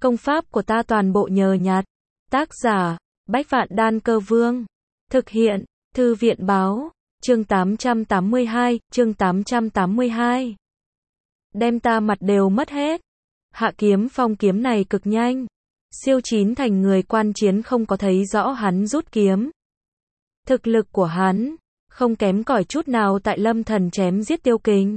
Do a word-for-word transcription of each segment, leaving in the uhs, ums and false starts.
Công pháp của ta toàn bộ nhờ nhặt. Tác giả, Bách Vạn Đan Cơ Vương. Thực hiện, Thư viện Báo. Chương tám trăm tám mươi hai, chương tám trăm tám mươi hai. Đem ta mặt đều mất hết. Hạ Kiếm Phong kiếm này cực nhanh. Siêu chín thành người quan chiến không có thấy rõ hắn rút kiếm. Thực lực của hắn không kém cỏi chút nào tại Lâm Thần chém giết Tiêu Kình.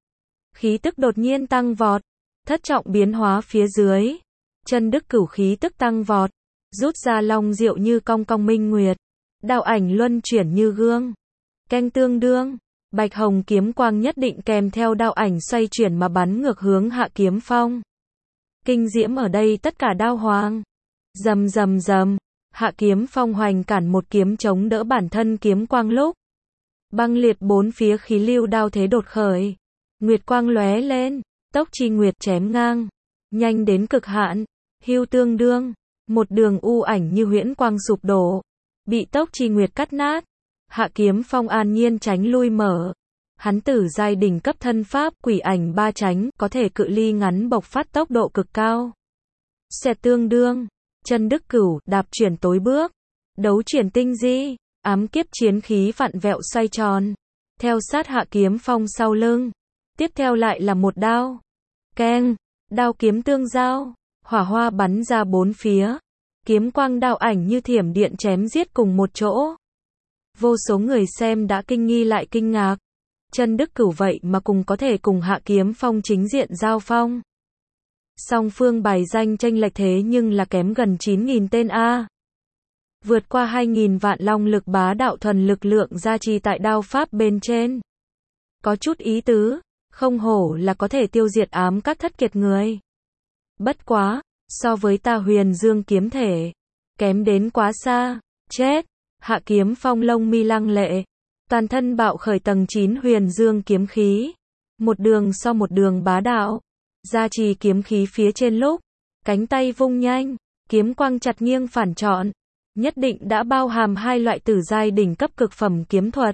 Khí tức đột nhiên tăng vọt, thất trọng biến hóa phía dưới. Chân Đức Cửu khí tức tăng vọt, rút ra long diệu như cong cong minh nguyệt, đạo ảnh luân chuyển như gương. Canh tương đương, bạch hồng kiếm quang nhất định kèm theo đạo ảnh xoay chuyển mà bắn ngược hướng Hạ Kiếm Phong. Kinh diễm ở đây tất cả đao hoàng. Rầm rầm rầm, Hạ Kiếm Phong hoành cản một kiếm chống đỡ bản thân kiếm quang lúc. Băng liệt bốn phía khí lưu đao thế đột khởi. Nguyệt quang lóe lên, tốc chi nguyệt chém ngang, nhanh đến cực hạn, hưu tương đương, một đường u ảnh như huyễn quang sụp đổ, bị tốc chi nguyệt cắt nát. Hạ Kiếm Phong an nhiên tránh lui mở. Hắn tử giai đỉnh cấp thân pháp quỷ ảnh ba tránh, có thể cự ly ngắn bộc phát tốc độ cực cao. Xẹt tương đương, Chân Đức Cửu đạp chuyển tối bước, đấu chuyển tinh di, ám kiếp chiến khí vặn vẹo xoay tròn, theo sát Hạ Kiếm Phong sau lưng. Tiếp theo lại là một đao. Keng, đao kiếm tương giao, hỏa hoa bắn ra bốn phía. Kiếm quang đạo ảnh như thiểm điện chém giết cùng một chỗ. Vô số người xem đã kinh nghi lại kinh ngạc. Chân Đức Cửu vậy mà cùng có thể cùng Hạ Kiếm Phong chính diện giao phong. Song phương bài danh chênh lệch thế nhưng là kém gần chín nghìn tên a. Vượt qua hai nghìn vạn long lực bá đạo thuần lực lượng gia trì tại đao pháp bên trên. Có chút ý tứ, không hổ là có thể tiêu diệt ám các thất kiệt người. Bất quá, so với ta Huyền Dương kiếm thể, kém đến quá xa. Chết. Hạ Kiếm Phong lông mi lăng lệ, toàn thân bạo khởi tầng chín Huyền Dương kiếm khí, một đường so một đường bá đạo, gia trì kiếm khí phía trên lúc, cánh tay vung nhanh, kiếm quang chặt nghiêng phản trọn, nhất định đã bao hàm hai loại tử giai đỉnh cấp cực phẩm kiếm thuật.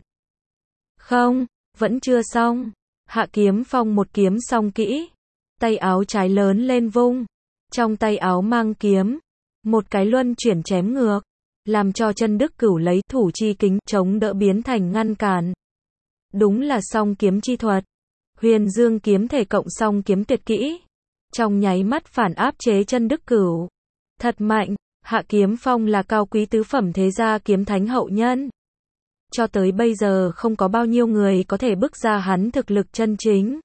Không, vẫn chưa xong. Hạ Kiếm Phong một kiếm xong kỹ, tay áo trái lớn lên vung, trong tay áo mang kiếm, một cái luân chuyển chém ngược, làm cho Chân Đức Cửu lấy thủ chi kính chống đỡ biến thành ngăn cản. Đúng là song kiếm chi thuật. Huyền Dương kiếm thể cộng song kiếm tuyệt kỹ, trong nháy mắt phản áp chế Chân Đức Cửu. Thật mạnh. Hạ Kiếm Phong là cao quý tứ phẩm thế gia kiếm thánh hậu nhân. Cho tới bây giờ không có bao nhiêu người có thể bức ra hắn thực lực chân chính.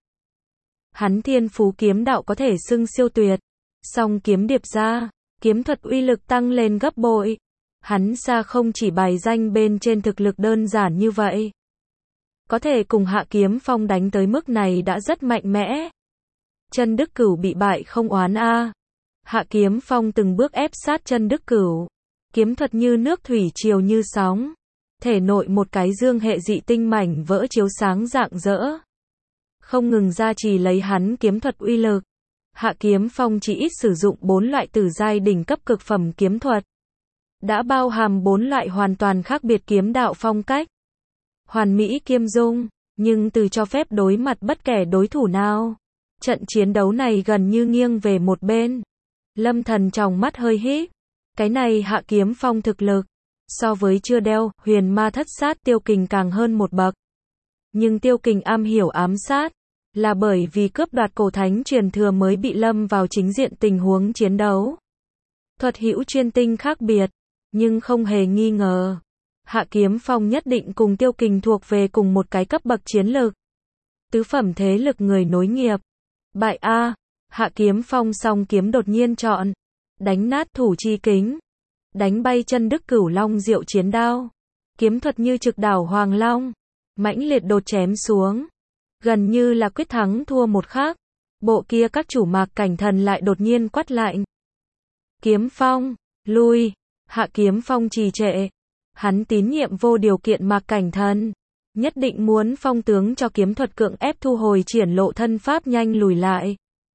Hắn thiên phú kiếm đạo có thể xưng siêu tuyệt. Song kiếm điệp ra, kiếm thuật uy lực tăng lên gấp bội. Hắn xa không chỉ bài danh bên trên thực lực đơn giản như vậy. Có thể cùng Hạ Kiếm Phong đánh tới mức này đã rất mạnh mẽ. Chân Đức Cửu bị bại không oán a. Hạ Kiếm Phong từng bước ép sát Chân Đức Cửu. Kiếm thuật như nước thủy triều như sóng. Thể nội một cái dương hệ dị tinh mảnh vỡ chiếu sáng rạng rỡ. Không ngừng gia trì lấy hắn kiếm thuật uy lực. Hạ Kiếm Phong chỉ ít sử dụng bốn loại tử giai đỉnh cấp cực phẩm kiếm thuật. Đã bao hàm bốn loại hoàn toàn khác biệt kiếm đạo phong cách. Hoàn mỹ kiêm dung, nhưng từ cho phép đối mặt bất kể đối thủ nào. Trận chiến đấu này gần như nghiêng về một bên. Lâm Thần trong mắt hơi híp. Cái này Hạ Kiếm Phong thực lực, so với chưa đeo, huyền ma thất sát Tiêu Kình càng hơn một bậc. Nhưng Tiêu Kình am hiểu ám sát, là bởi vì cướp đoạt cổ thánh truyền thừa mới bị lâm vào chính diện tình huống chiến đấu. Thuật hữu chuyên tinh khác biệt, nhưng không hề nghi ngờ. Hạ Kiếm Phong nhất định cùng Tiêu Kình thuộc về cùng một cái cấp bậc chiến lược. Tứ phẩm thế lực người nối nghiệp. Bại A. Hạ Kiếm Phong song kiếm đột nhiên chọn, đánh nát thủ chi kính, đánh bay Chân Đức Cửu long diệu chiến đao. Kiếm thuật như trực đảo hoàng long, mãnh liệt đột chém xuống, gần như là quyết thắng thua một khác. Bộ kia các chủ Mạc Cảnh Thần lại đột nhiên quát lạnh. Kiếm Phong, lui. Hạ Kiếm Phong trì trệ. Hắn tín nhiệm vô điều kiện Mạc Cảnh Thần, nhất định muốn phong tướng cho kiếm thuật cưỡng ép thu hồi triển lộ thân pháp nhanh lùi lại.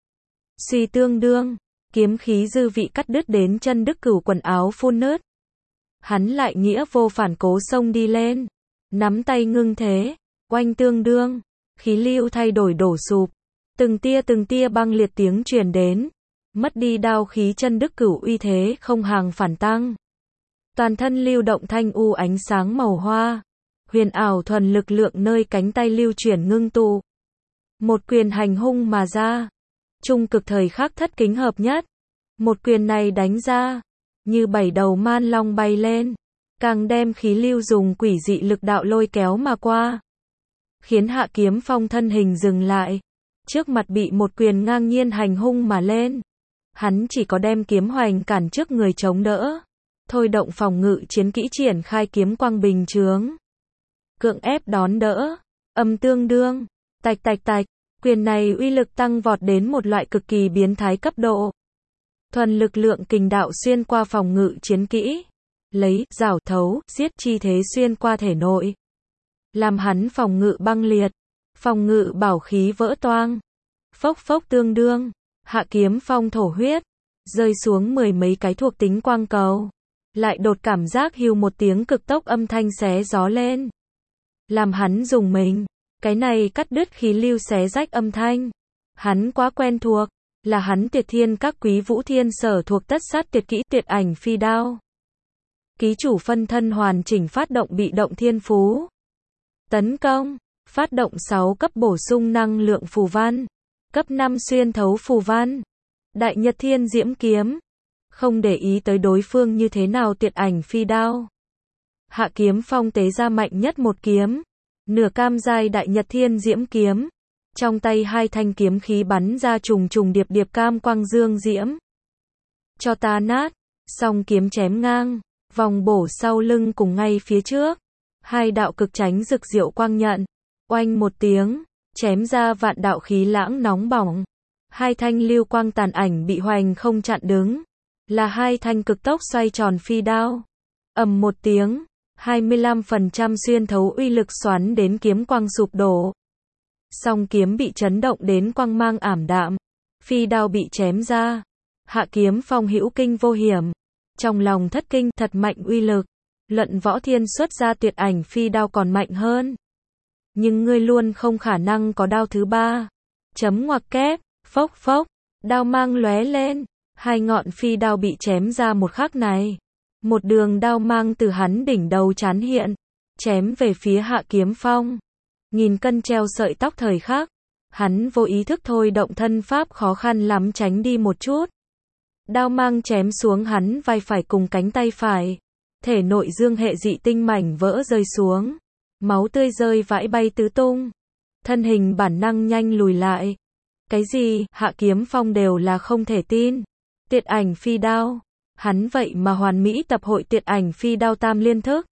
Suy tương đương, kiếm khí dư vị cắt đứt đến Chân Đức Cửu quần áo phun nứt. Hắn lại nghĩa vô phản cố xông đi lên, nắm tay ngưng thế, oanh tương đương, khí lưu thay đổi đổ sụp, từng tia từng tia băng liệt tiếng truyền đến. mất đi đao khí chân đức cửu uy thế không hàng phản tăng. Toàn thân lưu động thanh u ánh sáng màu hoa, huyền ảo thuần lực lượng nơi cánh tay lưu chuyển ngưng tụ. Một quyền hành hung mà ra, trung cực thời khắc thất kính hợp nhất. Một quyền này đánh ra, như bảy đầu man long bay lên, càng đem khí lưu dùng quỷ dị lực đạo lôi kéo mà qua, khiến Hạ Kiếm Phong thân hình dừng lại, trước mặt bị một quyền ngang nhiên hành hung mà lên. Hắn chỉ có đem kiếm hoành cản trước người chống đỡ, thôi động phòng ngự chiến kỹ triển khai kiếm quang bình chướng, cưỡng ép đón đỡ, âm tương đương, tạch tạch tạch, quyền này uy lực tăng vọt đến một loại cực kỳ biến thái cấp độ. Thuần lực lượng kình đạo xuyên qua phòng ngự chiến kỹ, lấy, rảo, thấu, giết chi thế xuyên qua thể nội, làm hắn phòng ngự băng liệt, phòng ngự bảo khí vỡ toang, phốc phốc tương đương, Hạ Kiếm Phong thổ huyết, rơi xuống mười mấy cái thuộc tính quang cầu, lại đột cảm giác hưu một tiếng cực tốc âm thanh xé gió lên, làm hắn rùng mình. Cái này cắt đứt khí lưu xé rách âm thanh, hắn quá quen thuộc, là hắn Tiệt Thiên các Quý Vũ Thiên sở thuộc tất sát tuyệt kỹ Tuyệt Ảnh Phi Đao. Ký chủ phân thân hoàn chỉnh phát động bị động thiên phú. Tấn công, phát động sáu cấp bổ sung năng lượng phù văn, cấp năm xuyên thấu phù văn, Đại Nhật Thiên Diễm Kiếm. Không để ý tới đối phương như thế nào Tuyệt Ảnh Phi Đao, Hạ Kiếm Phong tế ra mạnh nhất một kiếm, nửa cam giai Đại Nhật Thiên Diễm Kiếm. Trong tay hai thanh kiếm khí bắn ra trùng trùng điệp điệp cam quang dương diễm. Cho ta nát, song kiếm chém ngang, vòng bổ sau lưng cùng ngay phía trước. Hai đạo cực tránh rực diệu quang nhận, oanh một tiếng, chém ra vạn đạo khí lãng nóng bỏng. Hai thanh lưu quang tàn ảnh bị hoành không chặn đứng, là hai thanh cực tốc xoay tròn phi đao. Ầm một tiếng, hai mươi lăm phần trăm xuyên thấu uy lực xoắn đến kiếm quang sụp đổ. Song kiếm bị chấn động đến quang mang ảm đạm, phi đao bị chém ra. Hạ Kiếm Phong hữu kinh vô hiểm, trong lòng thất kinh, thật mạnh uy lực. Luận võ thiên xuất ra Tuyệt Ảnh Phi Đao còn mạnh hơn, nhưng ngươi luôn không khả năng có đao thứ ba. Chấm ngoặc kép, phốc phốc, đao mang lóe lên, hai ngọn phi đao bị chém ra một khắc này, một đường đao mang từ hắn đỉnh đầu chán hiện, chém về phía Hạ Kiếm Phong. Nghìn cân treo sợi tóc thời khắc, hắn vô ý thức thôi động thân pháp khó khăn lắm tránh đi một chút. Đao mang chém xuống hắn vai phải cùng cánh tay phải, thể nội dương hệ dị tinh mảnh vỡ rơi xuống, máu tươi rơi vãi bay tứ tung, thân hình bản năng nhanh lùi lại. Cái gì? Hạ Kiếm Phong đều là không thể tin. Tuyệt Ảnh Phi Đao, hắn vậy mà hoàn mỹ tập hội Tuyệt Ảnh Phi Đao tam liên thức.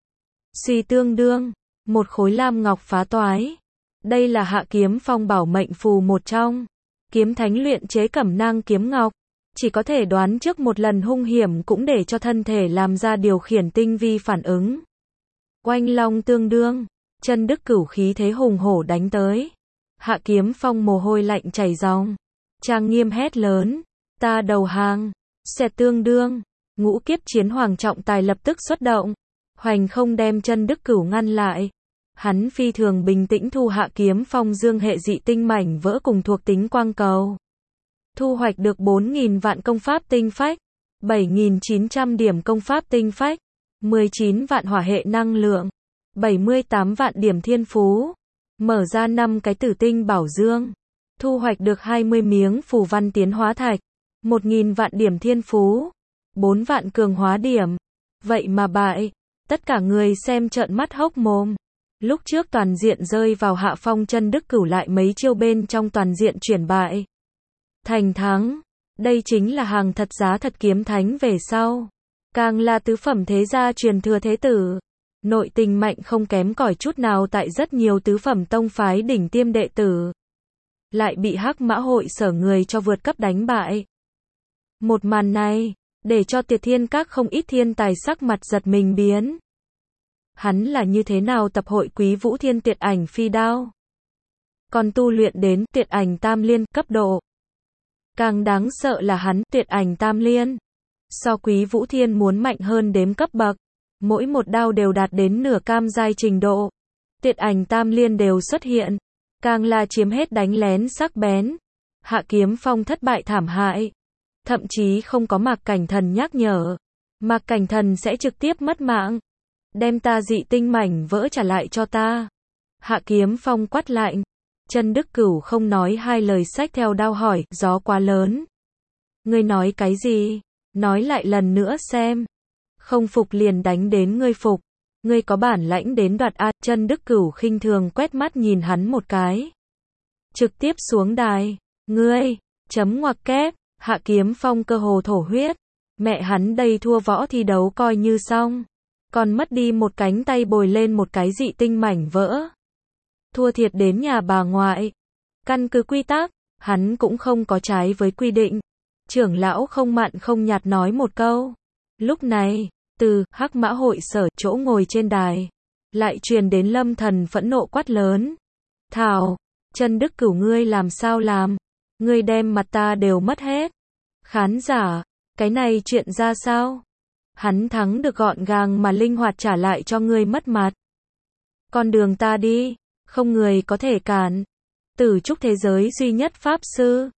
Suy tương đương, một khối lam ngọc phá toái. Đây là Hạ Kiếm Phong bảo mệnh phù một trong. Kiếm thánh luyện chế cẩm nang kiếm ngọc, chỉ có thể đoán trước một lần hung hiểm cũng để cho thân thể làm ra điều khiển tinh vi phản ứng. Oanh long tương đương, chân đức cửu khí thế hùng hổ đánh tới. Hạ Kiếm Phong mồ hôi lạnh chảy ròng, trang nghiêm hét lớn, ta đầu hàng. Xẹt tương đương, ngũ kiếp chiến hoàng trọng tài lập tức xuất động, hoành không đem chân đức cửu ngăn lại. Hắn phi thường bình tĩnh thu Hạ Kiếm Phong dương hệ dị tinh mảnh vỡ cùng thuộc tính quang cầu. Thu hoạch được bốn nghìn vạn công pháp tinh phách, bảy nghìn chín trăm điểm công pháp tinh phách, mười chín vạn hỏa hệ năng lượng, bảy mươi tám vạn điểm thiên phú, mở ra năm cái tử tinh bảo dương, thu hoạch được hai mươi miếng phù văn tiến hóa thạch, một nghìn vạn điểm thiên phú, bốn vạn cường hóa điểm. Vậy mà bại, tất cả người xem trợn mắt hốc mồm. Lúc trước toàn diện rơi vào hạ phong, chân đức cửu lại mấy chiêu bên trong toàn diện chuyển bại thành thắng. Đây chính là hàng thật giá thật kiếm thánh về sau, càng là tứ phẩm thế gia truyền thừa thế tử, nội tình mạnh không kém cỏi chút nào tại rất nhiều tứ phẩm tông phái đỉnh tiêm đệ tử, lại bị Hắc Mã hội sở người cho vượt cấp đánh bại. Một màn này để cho Tiệt Thiên các không ít thiên tài sắc mặt giật mình biến. Hắn là như thế nào tập hội Quý Vũ Thiên Tuyệt Ảnh Phi Đao, còn tu luyện đến Tuyệt Ảnh Tam Liên cấp độ. Càng đáng sợ là hắn Tuyệt Ảnh Tam Liên so Quý Vũ Thiên muốn mạnh hơn đếm cấp bậc, mỗi một đao đều đạt đến nửa cam giai trình độ. Tuyệt Ảnh Tam Liên đều xuất hiện, càng là chiếm hết đánh lén sắc bén. Hạ Kiếm Phong thất bại thảm hại, thậm chí không có Mạc Cảnh Thần nhắc nhở. Mạc Cảnh Thần sẽ trực tiếp mất mạng. Đem ta dị tinh mảnh vỡ trả lại cho ta. Hạ Kiếm Phong quát lạnh. Chân Đức Cửu không nói hai lời xách theo đao hỏi, gió quá lớn. Ngươi nói cái gì? Nói lại lần nữa xem. Không phục liền đánh đến ngươi phục. Ngươi có bản lãnh đến đoạt a. Chân Đức Cửu khinh thường quét mắt nhìn hắn một cái. Trực tiếp xuống đài. Ngươi, chấm ngoặc kép. Hạ Kiếm Phong cơ hồ thổ huyết. Mẹ hắn đây thua võ thi đấu coi như xong. Còn mất đi một cánh tay bồi lên một cái dị tinh mảnh vỡ. Thua thiệt đến nhà bà ngoại. Căn cứ quy tắc, hắn cũng không có trái với quy định. Trưởng lão không mặn không nhạt nói một câu. Lúc này, từ Hắc Mã hội sở chỗ ngồi trên đài, lại truyền đến Lâm Thần phẫn nộ quát lớn. Thảo, Chân Đức Cửu ngươi làm sao làm? Ngươi đem mặt ta đều mất hết. Khán giả, cái này chuyện ra sao? Hắn thắng được gọn gàng mà linh hoạt trả lại cho ngươi mất mặt. Con đường ta đi, không người có thể cản. Tử trúc thế giới duy nhất pháp sư,